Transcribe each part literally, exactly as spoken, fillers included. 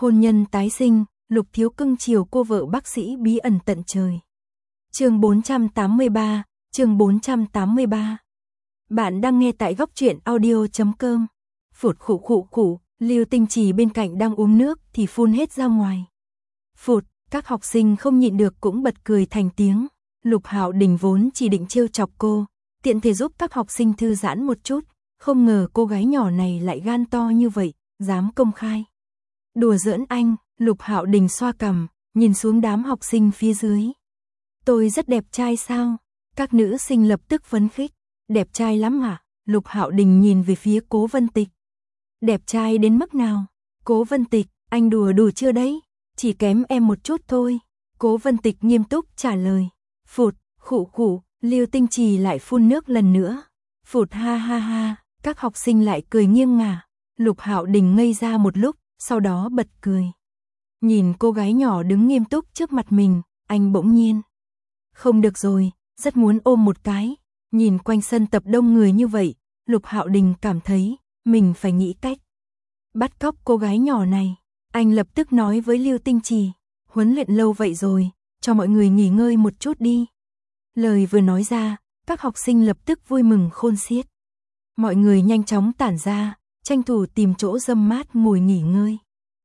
Hôn nhân tái sinh, Lục Thiếu cưng chiều cô vợ bác sĩ bí ẩn tận trời. Chương bốn trăm tám mươi ba, chương bốn trăm tám mươi ba. Bạn đang nghe tại góc truyện audio chấm com. Phụt khụ khụ khụ, Lưu Tinh Trì bên cạnh đang uống nước thì phun hết ra ngoài. Phụt, các học sinh không nhịn được cũng bật cười thành tiếng. Lục Hạo Đình vốn chỉ định trêu chọc cô, tiện thể giúp các học sinh thư giãn một chút, không ngờ cô gái nhỏ này lại gan to như vậy, dám công khai. Đùa giỡn anh, Lục Hạo Đình xoa cằm, nhìn xuống đám học sinh phía dưới. Tôi rất đẹp trai sao? Các nữ sinh lập tức phấn khích. Đẹp trai lắm hả? Lục Hạo Đình nhìn về phía Cố Vân Tịch. Đẹp trai đến mức nào? Cố Vân Tịch, anh đùa đủ chưa đấy? Chỉ kém em một chút thôi. Cố Vân Tịch nghiêm túc trả lời. Phụt, khụ khụ, Lưu Tinh Trì lại phun nước lần nữa. Phụt ha ha ha, các học sinh lại cười nghiêng ngả. Lục Hạo Đình ngây ra một lúc, sau đó bật cười. Nhìn cô gái nhỏ đứng nghiêm túc trước mặt mình, anh bỗng nhiên. Không được rồi, rất muốn ôm một cái. Nhìn quanh sân tập đông người như vậy, Lục Hạo Đình cảm thấy mình phải nghĩ cách bắt cóc cô gái nhỏ này. Anh lập tức nói với Lưu Tinh Trì, huấn luyện lâu vậy rồi, cho mọi người nghỉ ngơi một chút đi. Lời vừa nói ra, các học sinh lập tức vui mừng khôn xiết. Mọi người nhanh chóng tản ra, tranh thủ tìm chỗ râm mát ngồi nghỉ ngơi.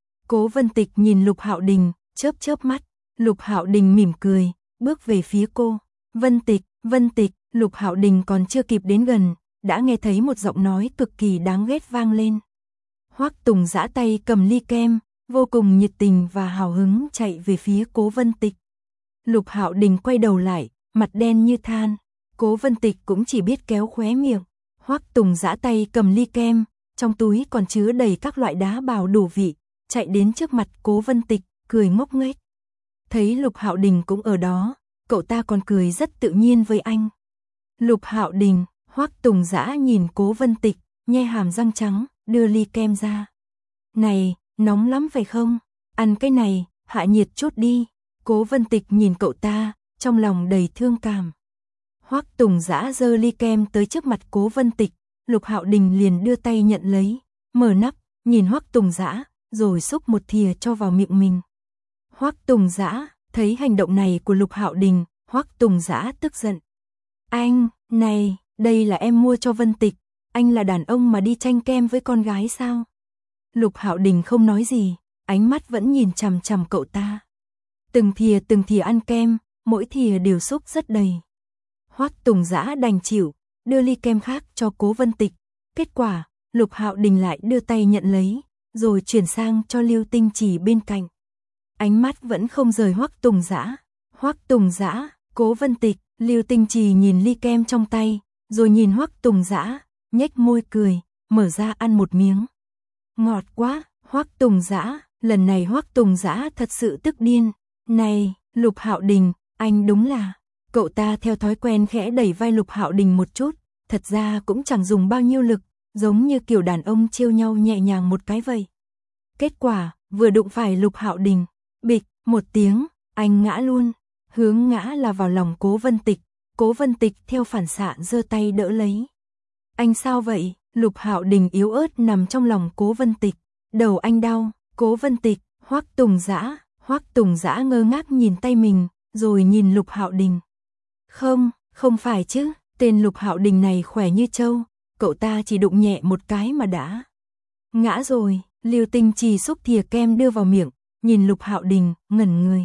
Cố Vân Tịch nhìn Lục Hạo Đình, chớp chớp mắt. Lục Hạo Đình mỉm cười, bước về phía cô. Vân Tịch, Vân Tịch, Lục Hạo Đình còn chưa kịp đến gần, đã nghe thấy một giọng nói cực kỳ đáng ghét vang lên. Hoắc Tùng giã tay cầm ly kem, vô cùng nhiệt tình và hào hứng chạy về phía Cố Vân Tịch. Lục Hạo Đình quay đầu lại, mặt đen như than. Cố Vân Tịch cũng chỉ biết kéo khóe miệng. Hoắc Tùng giã tay cầm ly kem, trong túi còn chứa đầy các loại đá bào đủ vị, chạy đến trước mặt Cố Vân Tịch, cười ngốc nghếch. Thấy Lục Hạo Đình cũng ở đó, cậu ta còn cười rất tự nhiên với anh. Lục Hạo Đình, Hoắc Tùng giã nhìn Cố Vân Tịch, nhe hàm răng trắng, đưa ly kem ra. Này, nóng lắm phải không? Ăn cái này, hạ nhiệt chút đi. Cố Vân Tịch nhìn cậu ta, trong lòng đầy thương cảm. Hoắc Tùng giã giơ ly kem tới trước mặt Cố Vân Tịch, Lục Hạo Đình liền đưa tay nhận lấy, mở nắp, nhìn Hoắc Tùng giã, rồi xúc một thìa cho vào miệng mình. Hoắc Tùng giã, thấy hành động này của Lục Hạo Đình, Hoắc Tùng giã tức giận. Anh, này, đây là em mua cho Vân Tịch, anh là đàn ông mà đi tranh kem với con gái sao? Lục Hạo Đình không nói gì, ánh mắt vẫn nhìn chằm chằm cậu ta. Từng thìa từng thìa ăn kem, mỗi thìa đều xúc rất đầy. Hoắc Tùng giã đành chịu, đưa ly kem khác cho Cố Vân Tịch. Kết quả, Lục Hạo Đình lại đưa tay nhận lấy, rồi chuyển sang cho Lưu Tinh Trì bên cạnh. Ánh mắt vẫn không rời Hoắc Tùng giã. Hoắc Tùng giã, Cố Vân Tịch, Lưu Tinh Trì nhìn ly kem trong tay, rồi nhìn Hoắc Tùng giã, nhếch môi cười, mở ra ăn một miếng. Ngọt quá, Hoắc Tùng giã, lần này Hoắc Tùng giã thật sự tức điên. Này, Lục Hạo Đình, anh đúng là... Cậu ta theo thói quen khẽ đẩy vai Lục Hạo Đình một chút, thật ra cũng chẳng dùng bao nhiêu lực, giống như kiểu đàn ông trêu nhau nhẹ nhàng một cái vậy. Kết quả, vừa đụng phải Lục Hạo Đình, bịch, một tiếng, anh ngã luôn. Hướng ngã là vào lòng Cố Vân Tịch, Cố Vân Tịch theo phản xạ giơ tay đỡ lấy. Anh sao vậy? Lục Hạo Đình yếu ớt nằm trong lòng Cố Vân Tịch, đầu anh đau. Cố Vân Tịch, Hoắc Tùng giã, Hoắc Tùng giã ngơ ngác nhìn tay mình, rồi nhìn Lục Hạo Đình. Không, không phải chứ, tên Lục Hạo Đình này khỏe như trâu, cậu ta chỉ đụng nhẹ một cái mà đã ngã rồi. Lưu Tinh Trì xúc thìa kem đưa vào miệng, nhìn Lục Hạo Đình, ngẩn người.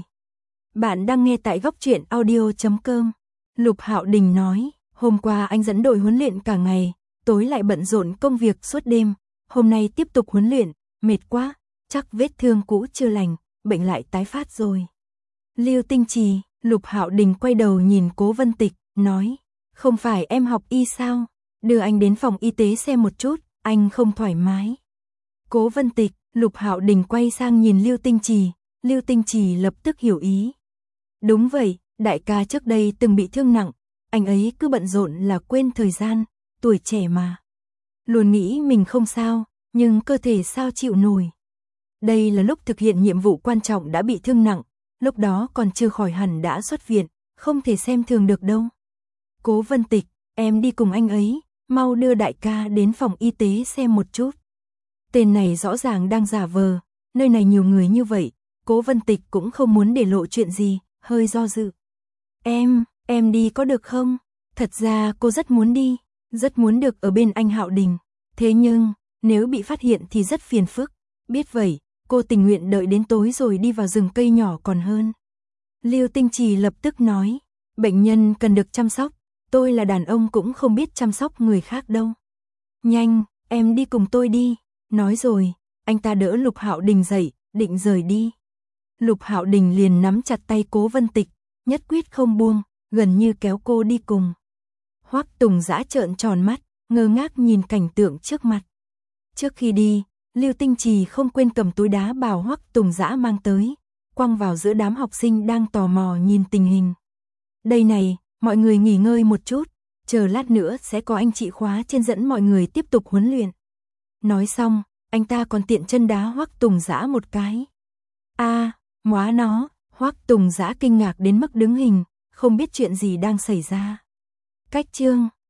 Bạn đang nghe tại góc truyện audio chấm com. Lục Hạo Đình nói, hôm qua anh dẫn đội huấn luyện cả ngày, tối lại bận rộn công việc suốt đêm, hôm nay tiếp tục huấn luyện, mệt quá, chắc vết thương cũ chưa lành, bệnh lại tái phát rồi. Lưu Tinh Trì, Lục Hạo Đình quay đầu nhìn Cố Vân Tịch, nói, không phải em học y sao, đưa anh đến phòng y tế xem một chút, anh không thoải mái. Cố Vân Tịch, Lục Hạo Đình quay sang nhìn Lưu Tinh Trì, Lưu Tinh Trì lập tức hiểu ý. Đúng vậy, đại ca trước đây từng bị thương nặng, anh ấy cứ bận rộn là quên thời gian, tuổi trẻ mà. Luôn nghĩ mình không sao, nhưng cơ thể sao chịu nổi. Đây là lúc thực hiện nhiệm vụ quan trọng đã bị thương nặng, lúc đó còn chưa khỏi hẳn đã xuất viện, không thể xem thường được đâu. Cố Vân Tịch, em đi cùng anh ấy, mau đưa đại ca đến phòng y tế xem một chút. Tên này rõ ràng đang giả vờ, nơi này nhiều người như vậy, Cố Vân Tịch cũng không muốn để lộ chuyện gì, hơi do dự. Em, em đi có được không? Thật ra cô rất muốn đi, rất muốn được ở bên anh Hạo Đình. Thế nhưng, nếu bị phát hiện thì rất phiền phức. Biết vậy, cô tình nguyện đợi đến tối rồi đi vào rừng cây nhỏ còn hơn. Lưu Tinh Trì lập tức nói, bệnh nhân cần được chăm sóc, tôi là đàn ông cũng không biết chăm sóc người khác đâu. Nhanh, em đi cùng tôi đi. Nói rồi, anh ta đỡ Lục Hạo Đình dậy, định rời đi. Lục Hạo Đình liền nắm chặt tay Cố Vân Tịch, nhất quyết không buông, gần như kéo cô đi cùng. Hoắc Tùng Dã trợn tròn mắt, ngơ ngác nhìn cảnh tượng trước mặt. Trước khi đi, Lưu Tinh Trì không quên cầm túi đá bảo Hoắc Tùng Dã mang tới, quăng vào giữa đám học sinh đang tò mò nhìn tình hình. Đây này, mọi người nghỉ ngơi một chút, chờ lát nữa sẽ có anh chị khóa trên dẫn mọi người tiếp tục huấn luyện. Nói xong, anh ta còn tiện chân đá Hoắc Tùng Dã một cái. A, à, móa nó, Hoắc Tùng Dã kinh ngạc đến mức đứng hình, không biết chuyện gì đang xảy ra. Cách chương